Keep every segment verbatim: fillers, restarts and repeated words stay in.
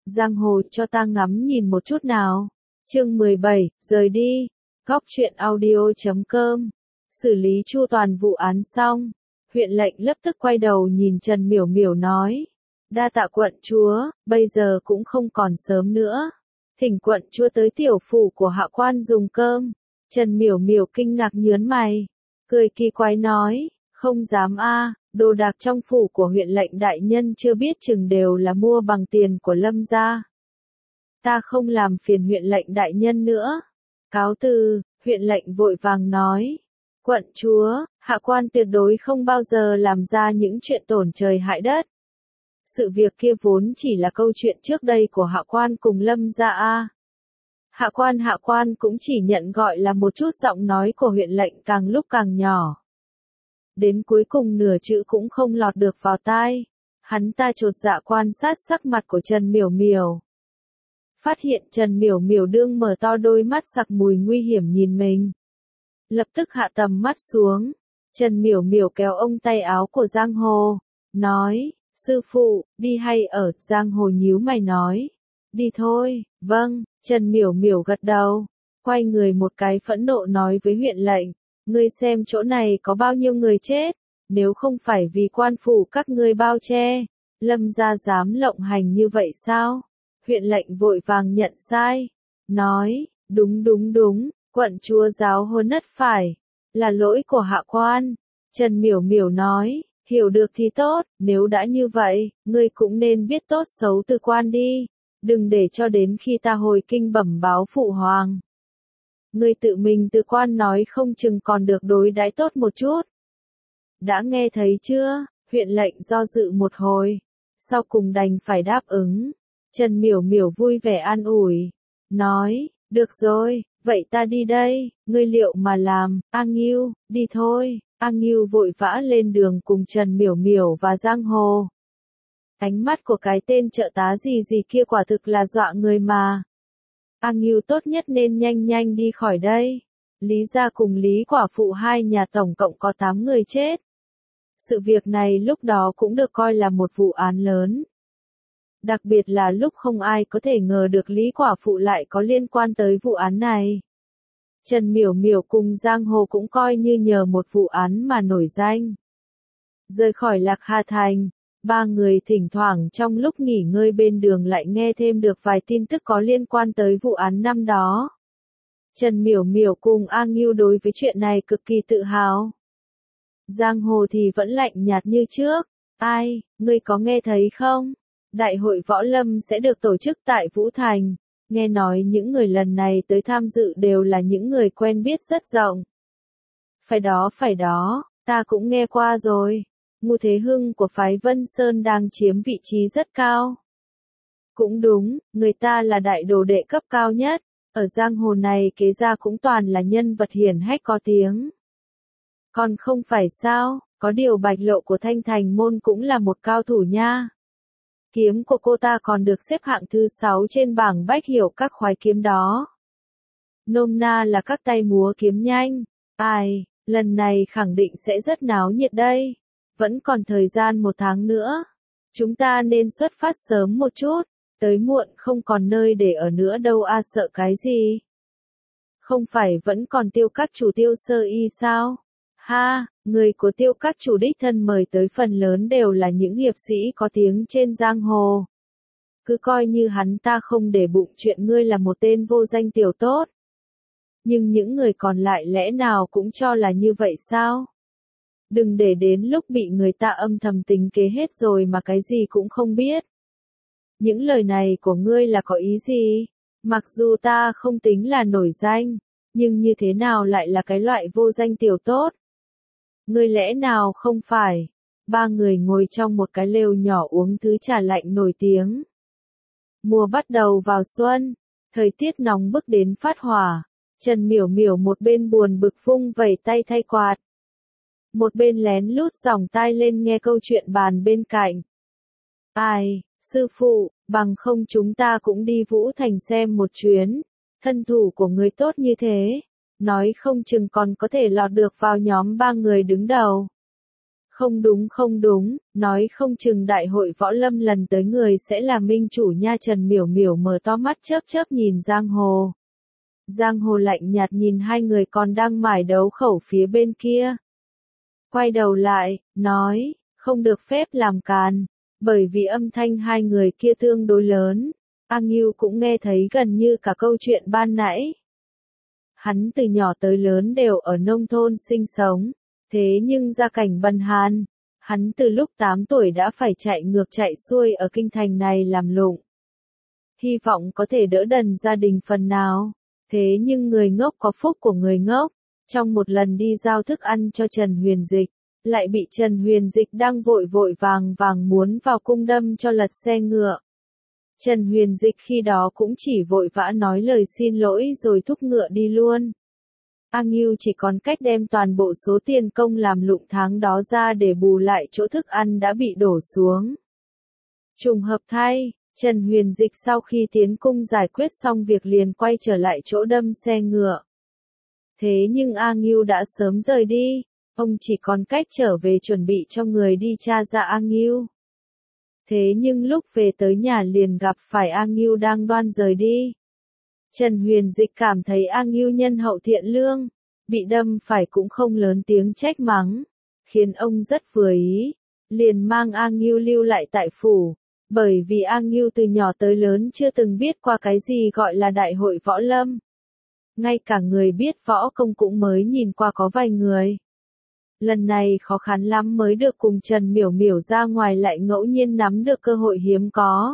Giang hồ cho ta ngắm nhìn một chút nào. Chương mười bảy, rời đi. Góc truyện audio chấm com. Xử lý chu toàn vụ án xong, huyện lệnh lập tức quay đầu nhìn Trần Miểu Miểu nói. Đa tạ quận chúa, bây giờ cũng không còn sớm nữa. Thỉnh quận chúa tới tiểu phủ của hạ quan dùng cơm. Trần Miểu Miểu kinh ngạc nhớn mày, cười kỳ quái nói, không dám a, đồ đạc trong phủ của huyện lệnh đại nhân chưa biết chừng đều là mua bằng tiền của Lâm gia. Ta không làm phiền huyện lệnh đại nhân nữa. Cáo từ, huyện lệnh vội vàng nói. Quận chúa, hạ quan tuyệt đối không bao giờ làm ra những chuyện tổn trời hại đất. Sự việc kia vốn chỉ là câu chuyện trước đây của hạ quan cùng Lâm gia a. Hạ quan hạ quan cũng chỉ nhận gọi là một chút, giọng nói của huyện lệnh càng lúc càng nhỏ. Đến cuối cùng nửa chữ cũng không lọt được vào tai. Hắn ta chột dạ quan sát sắc mặt của Trần Miểu Miểu. Phát hiện Trần Miểu Miểu đương mở to đôi mắt sặc mùi nguy hiểm nhìn mình. Lập tức hạ tầm mắt xuống. Trần Miểu Miểu kéo ông tay áo của Giang Hồ. Nói, sư phụ, đi hay ở? Giang Hồ nhíu mày nói. Đi thôi. Vâng. Trần Miểu Miểu gật đầu. Quay người một cái phẫn nộ nói với huyện lệnh. Ngươi xem chỗ này có bao nhiêu người chết. Nếu không phải vì quan phủ các ngươi bao che, Lâm gia dám lộng hành như vậy sao? Huyện lệnh vội vàng nhận sai. Nói, đúng đúng đúng, quận chúa giáo huấn nất phải. Là lỗi của hạ quan. Trần Miểu Miểu nói, hiểu được thì tốt, nếu đã như vậy, ngươi cũng nên biết tốt xấu từ quan đi. Đừng để cho đến khi ta hồi kinh bẩm báo phụ hoàng. Ngươi tự mình từ quan nói không chừng còn được đối đãi tốt một chút. Đã nghe thấy chưa? Huyện lệnh do dự một hồi. Sau cùng đành phải đáp ứng. Trần Miểu Miểu vui vẻ an ủi. Nói, được rồi, vậy ta đi đây, ngươi liệu mà làm, A Ngưu, đi thôi. A Ngưu vội vã lên đường cùng Trần Miểu Miểu và Giang Hồ. Ánh mắt của cái tên trợ tá gì gì kia quả thực là dọa người mà. A Ngưu tốt nhất nên nhanh nhanh đi khỏi đây. Lý gia cùng Lý quả phụ hai nhà tổng cộng có tám người chết. Sự việc này lúc đó cũng được coi là một vụ án lớn. Đặc biệt là lúc không ai có thể ngờ được Lý quả phụ lại có liên quan tới vụ án này. Trần Miểu Miểu cùng Giang Hồ cũng coi như nhờ một vụ án mà nổi danh. Rời khỏi Lạc Hà Thành, ba người thỉnh thoảng trong lúc nghỉ ngơi bên đường lại nghe thêm được vài tin tức có liên quan tới vụ án năm đó. Trần Miểu Miểu cùng A Ngưu đối với chuyện này cực kỳ tự hào. Giang Hồ thì vẫn lạnh nhạt như trước. Ai, ngươi có nghe thấy không? Đại hội võ lâm sẽ được tổ chức tại Vũ Thành. Nghe nói những người lần này tới tham dự đều là những người quen biết rất rộng. Phải đó phải đó, ta cũng nghe qua rồi. Ngô Thế Hưng của phái Vân Sơn đang chiếm vị trí rất cao. Cũng đúng, người ta là đại đồ đệ cấp cao nhất. Ở giang hồ này kế ra cũng toàn là nhân vật hiển hách có tiếng. Còn không phải sao, có điều Bạch Lộ của Thanh Thành Môn cũng là một cao thủ nha. Kiếm của cô ta còn được xếp hạng thứ sáu trên bảng bách hiểu các khoái kiếm đó. Nôm na là các tay múa kiếm nhanh. Ai, lần này khẳng định sẽ rất náo nhiệt đây. Vẫn còn thời gian một tháng nữa. Chúng ta nên xuất phát sớm một chút. Tới muộn không còn nơi để ở nữa đâu a, sợ cái gì? Không phải vẫn còn Tiêu các chủ Tiêu Sơ Y sao? Ha, người của Tiêu các chủ đích thân mời tới phần lớn đều là những hiệp sĩ có tiếng trên giang hồ. Cứ coi như hắn ta không để bụng chuyện ngươi là một tên vô danh tiểu tốt. Nhưng những người còn lại lẽ nào cũng cho là như vậy sao? Đừng để đến lúc bị người ta âm thầm tính kế hết rồi mà cái gì cũng không biết. Những lời này của ngươi là có ý gì? Mặc dù ta không tính là nổi danh, nhưng như thế nào lại là cái loại vô danh tiểu tốt? Ngươi lẽ nào không phải? Ba người ngồi trong một cái lều nhỏ uống thứ trà lạnh nổi tiếng. Mùa bắt đầu vào xuân, thời tiết nóng bức đến phát hỏa. Trần Miểu Miểu một bên buồn bực vung vẩy tay thay quạt. Một bên lén lút dòng tai lên nghe câu chuyện bàn bên cạnh. Ai, sư phụ, bằng không chúng ta cũng đi Vũ Thành xem một chuyến. Thân thủ của người tốt như thế, nói không chừng còn có thể lọt được vào nhóm ba người đứng đầu. Không đúng không đúng, nói không chừng đại hội võ lâm lần tới người sẽ là minh chủ nha. Trần Miểu Miểu mở to mắt chớp chớp nhìn Giang Hồ. Giang Hồ lạnh nhạt nhìn hai người còn đang mải đấu khẩu phía bên kia. Quay đầu lại, nói, không được phép làm càn, bởi vì âm thanh hai người kia tương đối lớn. A Ngưu cũng nghe thấy gần như cả câu chuyện ban nãy. Hắn từ nhỏ tới lớn đều ở nông thôn sinh sống, thế nhưng gia cảnh bần hàn, hắn từ lúc tám tuổi đã phải chạy ngược chạy xuôi ở kinh thành này làm lụng. Hy vọng có thể đỡ đần gia đình phần nào, thế nhưng người ngốc có phúc của người ngốc, trong một lần đi giao thức ăn cho Trần Huyền Dịch, lại bị Trần Huyền Dịch đang vội vội vàng vàng muốn vào cung đâm cho lật xe ngựa. Trần Huyền Dịch khi đó cũng chỉ vội vã nói lời xin lỗi rồi thúc ngựa đi luôn. A Ngưu chỉ còn cách đem toàn bộ số tiền công làm lụng tháng đó ra để bù lại chỗ thức ăn đã bị đổ xuống. Trùng hợp thay, Trần Huyền Dịch sau khi tiến cung giải quyết xong việc liền quay trở lại chỗ đâm xe ngựa. Thế nhưng A Ngưu đã sớm rời đi, ông chỉ còn cách trở về chuẩn bị cho người đi tra ra A Ngưu. Thế nhưng lúc về tới nhà liền gặp phải A Ngưu đang đoan rời đi. Trần Huyền Dịch cảm thấy A Ngưu nhân hậu thiện lương, bị đâm phải cũng không lớn tiếng trách mắng, khiến ông rất vừa ý, liền mang A Ngưu lưu lại tại phủ, bởi vì A Ngưu từ nhỏ tới lớn chưa từng biết qua cái gì gọi là đại hội võ lâm. Ngay cả người biết võ công cũng mới nhìn qua có vài người. Lần này khó khăn lắm mới được cùng Trần Miểu Miểu ra ngoài lại ngẫu nhiên nắm được cơ hội hiếm có.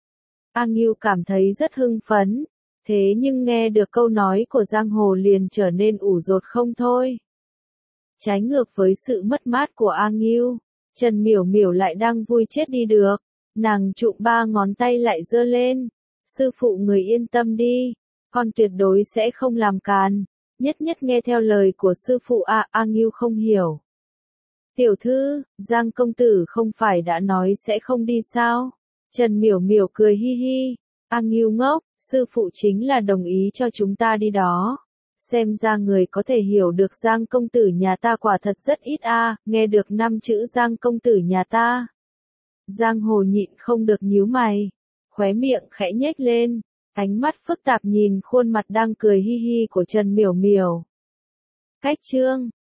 A Ngưu cảm thấy rất hưng phấn, thế nhưng nghe được câu nói của Giang Hồ liền trở nên ủ rột không thôi. Trái ngược với sự mất mát của A Ngưu, Trần Miểu Miểu lại đang vui chết đi được, nàng trụm ba ngón tay lại giơ lên, sư phụ người yên tâm đi, con tuyệt đối sẽ không làm càn. Nhất nhất nghe theo lời của sư phụ. A A Ngưu không hiểu. Tiểu thư, Giang công tử không phải đã nói sẽ không đi sao? Trần Miểu Miểu cười hi hi. A Ngưu ngốc, sư phụ chính là đồng ý cho chúng ta đi đó. Xem ra người có thể hiểu được Giang công tử nhà ta quả thật rất ít a. À, nghe được năm chữ Giang công tử nhà ta. Giang Hồ nhịn không được nhíu mày, khóe miệng khẽ nhếch lên. Ánh mắt phức tạp nhìn khuôn mặt đang cười hi hi của Trần Miểu Miểu. Cách chương